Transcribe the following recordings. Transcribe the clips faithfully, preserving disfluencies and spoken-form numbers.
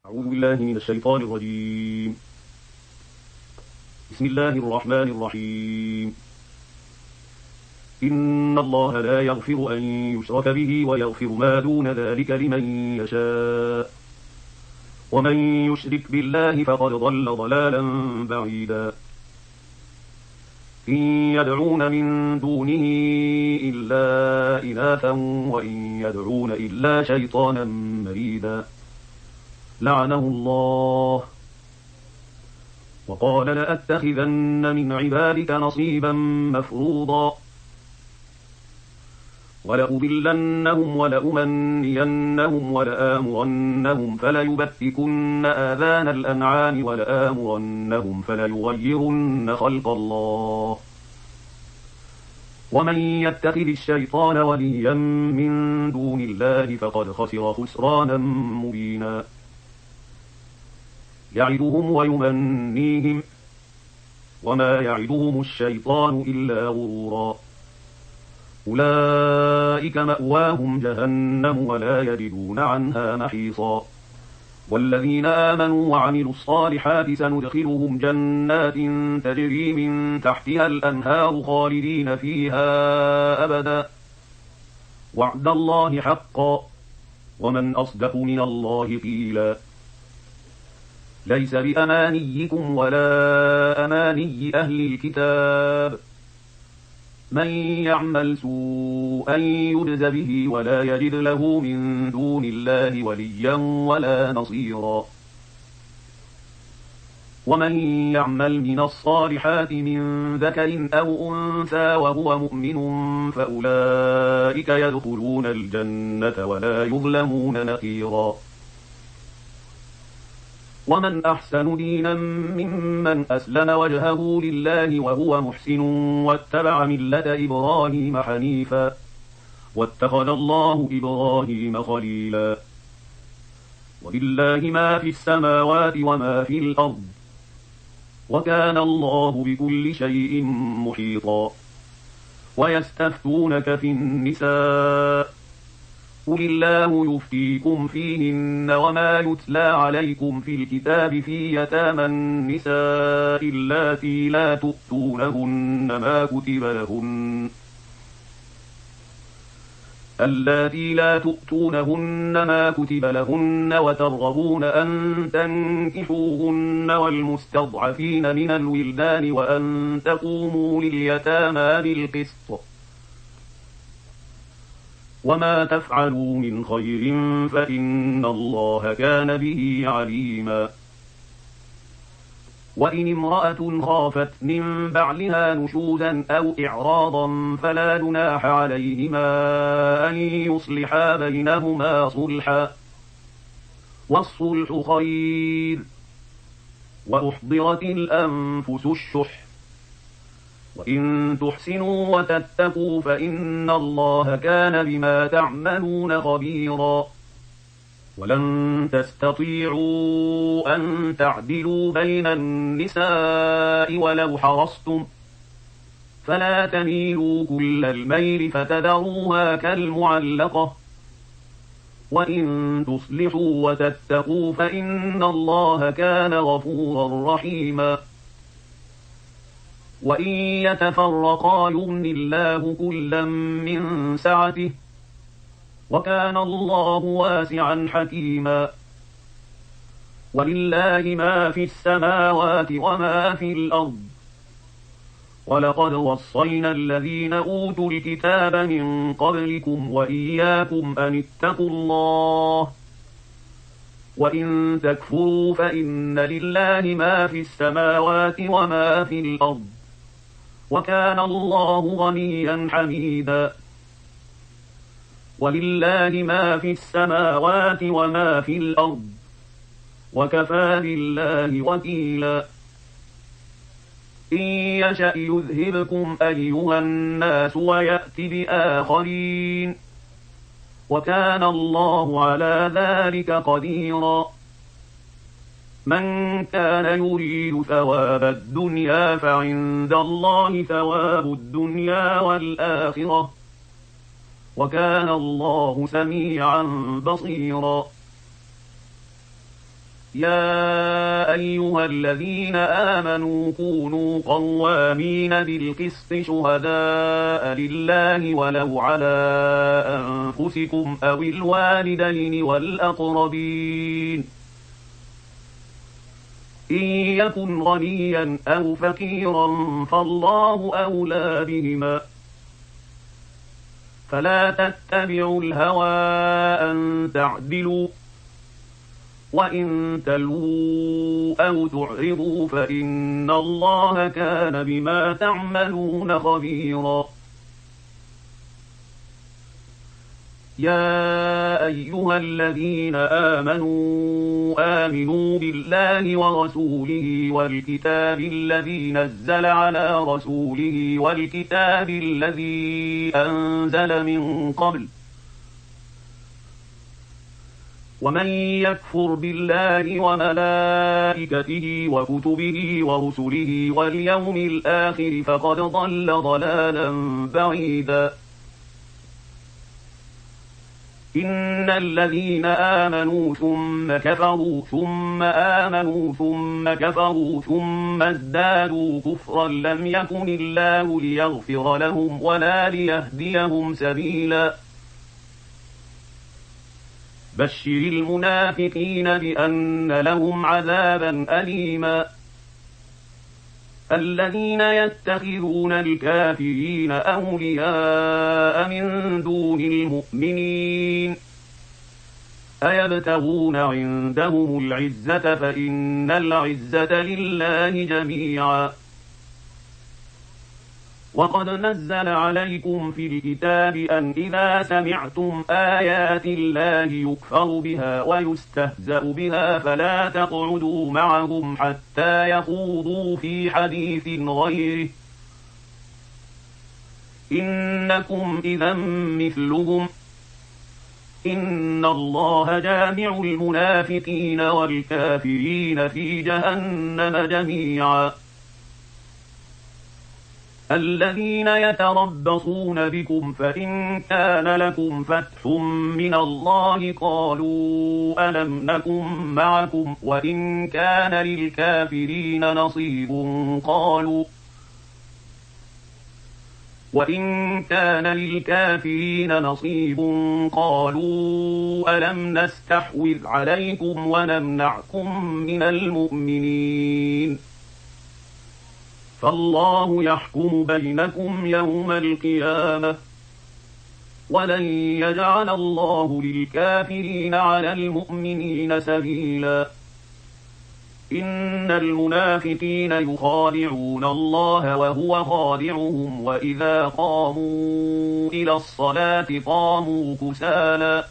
أعوذ بالله من الشيطان الرجيم. بسم الله الرحمن الرحيم. إن الله لا يغفر أن يشرك به ويغفر ما دون ذلك لمن يشاء، ومن يشرك بالله فقد ضل ضلالا بعيدا. إن يدعون من دونه إلا إناثا وإن يدعون إلا شيطانا مريدا لعنه الله، وقال لأتخذن من عبادك نصيبا مفروضا ولأضلنهم ولأمنينهم ولآمرنهم فليبتكن آذان الأنعام ولآمرنهم فليغيرن خلق الله. ومن يتخذ الشيطان وليا من دون الله فقد خسر خسرانا مبينا. يعدهم ويمنيهم وما يعدهم الشيطان إلا غرورا. أولئك مأواهم جهنم ولا يجدون عنها محيصا. والذين آمنوا وعملوا الصالحات سندخلهم جنات تجري من تحتها الأنهار خالدين فيها أبدا، وعد الله حقا، ومن أصدق من الله قيلا. ليس بأمانيكم ولا أماني أهل الكتاب، من يعمل سوءا يجز به ولا يجد له من دون الله وليا ولا نصيرا. ومن يعمل من الصالحات من ذكر أو أنثى وهو مؤمن فأولئك يدخلون الجنة ولا يظلمون نقيرا. ومن أحسن دينا ممن أسلم وجهه لله وهو محسن واتبع ملة إبراهيم حنيفا واتخذ الله إبراهيم خليلا. ولله ما في السماوات وما في الأرض، وكان الله بكل شيء محيطا. ويستفتونك في النساء، قل الله يفتيكم فيهن وما يتلى عليكم في الكتاب في يتامى النساء اللاتي لا تؤتونهن ما كتب لهن اللاتي لا تؤتونهن ما كتب لهن وترغبون أن تنكحوهن والمستضعفين من الولدان وأن تقوموا لليتامى بالقسط، وما تفعلوا من خير فإن الله كان به عليما. وإن امرأة خافت من بعلها نشوزا أو إعراضا فلا جناح عليهما أن يصلحا بينهما صلحا، والصلح خير. وأحضرت الأنفس الشح، وإن تحسنوا وتتقوا فإن الله كان بما تعملون خبيرا. ولن تستطيعوا أن تعدلوا بين النساء ولو حرصتم، فلا تميلوا كل الميل فتذروها كالمعلقة. وإن تصلحوا وتتقوا فإن الله كان غفورا رحيما. وإن يتفرقا يغن الله كلا من سعته، وكان الله واسعا حكيما. ولله ما في السماوات وما في الأرض، ولقد وصينا الذين أوتوا الكتاب من قبلكم وإياكم أن اتقوا الله. وإن تكفروا فإن لله ما في السماوات وما في الأرض، وكان الله غنيا حميدا. ولله ما في السماوات وما في الأرض، وكفى بالله وكيلا. إن يشأ يذهبكم أيها الناس ويأت بآخرين، وكان الله على ذلك قديرا. من كان يريد ثواب الدنيا فعند الله ثواب الدنيا والآخرة، وكان الله سميعا بصيرا. يا أيها الذين آمنوا كونوا قوامين بالقسط شهداء لله ولو على أنفسكم أو الوالدين والأقربين إن يكن غنيا أو فقيرا فالله أولى بهما فلا تتبعوا الهوى أن تعدلوا وإن تلووا أو تعرضوا فإن الله كان بما تعملون خبيرا يا أيها الذين آمنوا آمنوا بالله ورسوله والكتاب الذي نزل على رسوله والكتاب الذي أنزل من قبل ومن يكفر بالله وملائكته وكتبه ورسله واليوم الآخر فقد ضل ضلالا بعيدا إن الذين آمنوا ثم كفروا ثم آمنوا ثم كفروا ثم ازدادوا كفرا لم يكن الله ليغفر لهم ولا ليهديهم سبيلا بشر المنافقين بأن لهم عذابا أليما الذين يتخذون الكافرين أولياء من دون المؤمنين أيبتغون عندهم العزة فإن العزة لله جميعا وقد نزل عليكم في الكتاب أن إذا سمعتم آيات الله يكفر بها ويستهزأ بها فلا تقعدوا معهم حتى يخوضوا في حديث غيره إنكم إذا مثلهم إن الله جامع المنافقين والكافرين في جهنم جميعا الذين يتربصون بكم فإن كان لكم فتح من الله قالوا ألم نكن معكم وإن كان للكافرين نصيب قالوا وإن كان للكافرين نصيب قالوا ألم نستحوذ عليكم ونمنعكم من المؤمنين فالله يحكم بينكم يوم القيامة ولن يجعل الله للكافرين على المؤمنين سبيلا إن المنافقين يخادعون الله وهو خادعهم وإذا قاموا إلى الصلاة قاموا كسالى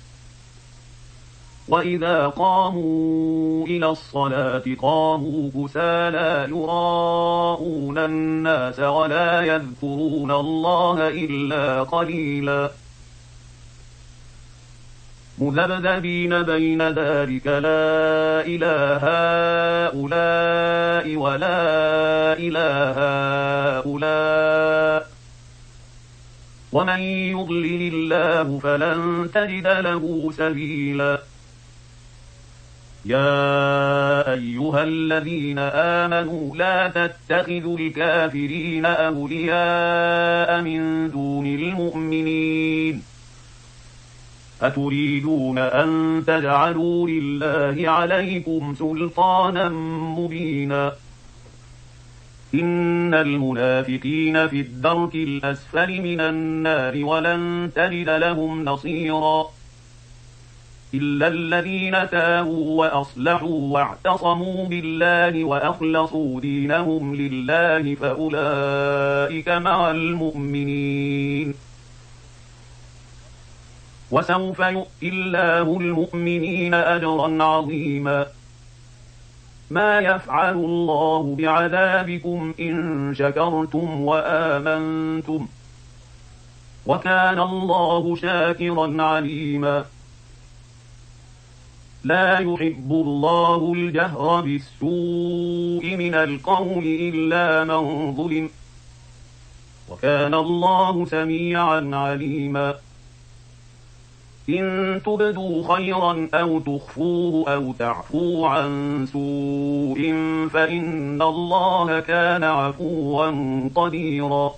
وإذا قاموا إلى الصلاة قاموا كسالى يراءون الناس ولا يذكرون الله إلا قليلا مذبذبين بين ذلك لا إله هؤلاء ولا إله هؤلاء ومن يضلل الله فلن تجد له سبيلا يا أيها الذين آمنوا لا تتخذوا الكافرين أولياء من دون المؤمنين أتريدون أن تجعلوا لله عليكم سلطانا مبينا إن المنافقين في الدرك الأسفل من النار ولن تجد لهم نصيرا إلا الذين تابوا وأصلحوا واعتصموا بالله وأخلصوا دينهم لله فأولئك مع المؤمنين وسوف يؤتي الله المؤمنين أجرا عظيما ما يفعل الله بعذابكم إن شكرتم وآمنتم وكان الله شاكرا عليما لا يحب الله الجهر بالسوء من القول إلا من ظلم وكان الله سميعا عليما إن تبدوا خيرا أو تخفوه أو تعفوا عن سوء فإن الله كان عفوا قديرا.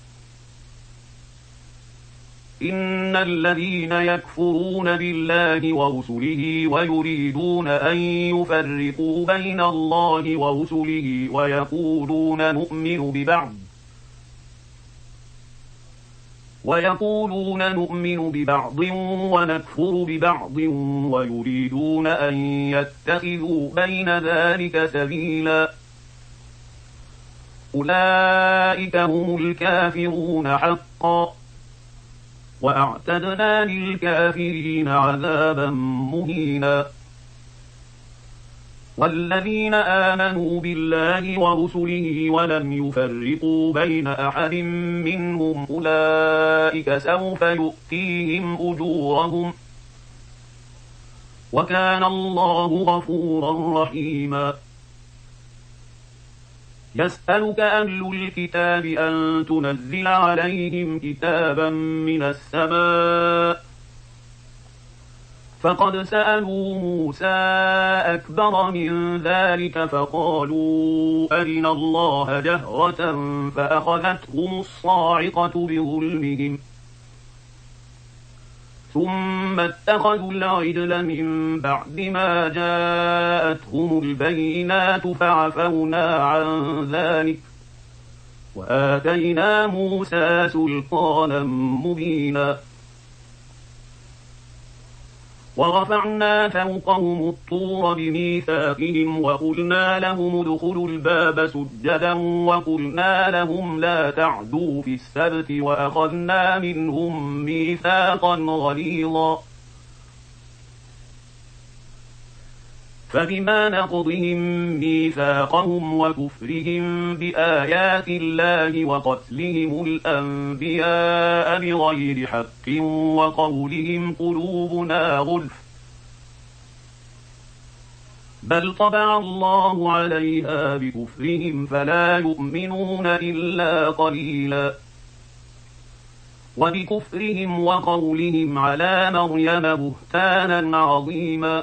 إن الذين يكفرون بالله ورسله ويريدون أن يفرقوا بين الله ورسله ويقولون نؤمن ببعض ويقولون نؤمن ببعض ونكفر ببعض ويريدون أن يتخذوا بين ذلك سبيلا أولئك هم الكافرون حقا وأعتدنا للكافرين عذابا مهينا. والذين آمنوا بالله ورسله ولم يفرقوا بين أحد منهم أولئك سوف يؤتيهم أجورهم وكان الله غفورا رحيما. يسألك أهل الكتاب أن تنزل عليهم كتابا من السماء فقد سألوا موسى أكبر من ذلك فقالوا أرنا الله جهرة فأخذتهم الصاعقة بظلمهم ثم اتخذوا العجل من بعد ما جاءتهم البينات فعفونا عن ذلك وآتينا موسى سلطانا مبينا. ورفعنا فوقهم الطور بميثاقهم وقلنا لهم ادخلوا الباب سجدا وقلنا لهم لا تعدوا في السبت وأخذنا منهم ميثاقا غليظا. فبما نقضهم ميثاقهم وكفرهم بآيات الله وقتلهم الأنبياء بغير حق وقولهم قلوبنا غلف بل طبع الله عليها بكفرهم فلا يؤمنون إلا قليلا. وبكفرهم وقولهم على مريم بهتانا عظيما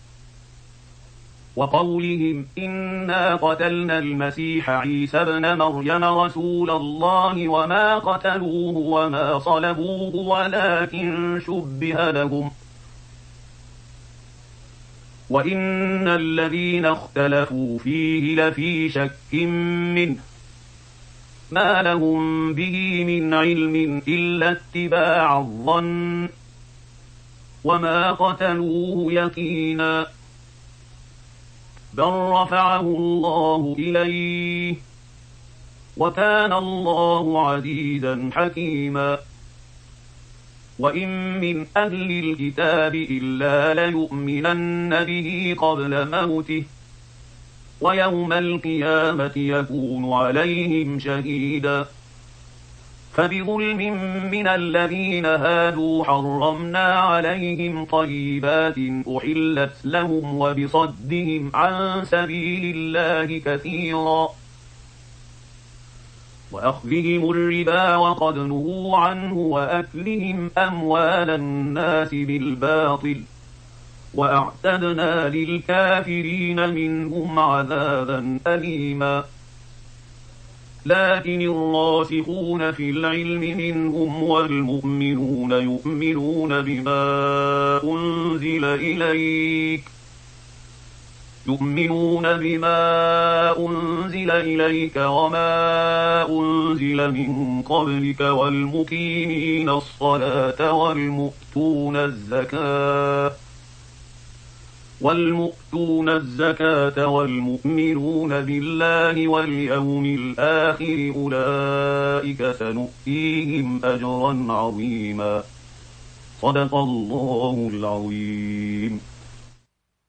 وقولهم إنا قتلنا المسيح عيسى ابن مريم رسول الله وما قتلوه وما صلبوه ولكن شبه لهم وإن الذين اختلفوا فيه لفي شك منه ما لهم به من علم إلا اتباع الظن وما قتلوه يقينا بل رفعه الله إليه وكان الله عزيزا حكيما. وإن من أهل الكتاب إلا ليؤمنن به قبل موته ويوم القيامة يكون عليهم شهيدا. فبظلم من الذين هادوا حرمنا عليهم طيبات أحلت لهم وبصدهم عن سبيل الله كثيرا وأخذهم الربا وقد نهوا عنه وأكلهم أموال الناس بالباطل وأعتدنا للكافرين منهم عذابا أليما. لكن الراسخون في العلم منهم والمؤمنون يؤمنون بما أنزل إليك يؤمنون بما أنزل إليك وما أنزل من قبلك والمقيمين الصلاة والمؤتون الزكاة والمؤتون الزكاة والمؤمنون بالله واليوم الآخر أولئك سنؤتيهم أجرا عظيما. صدق الله العظيم.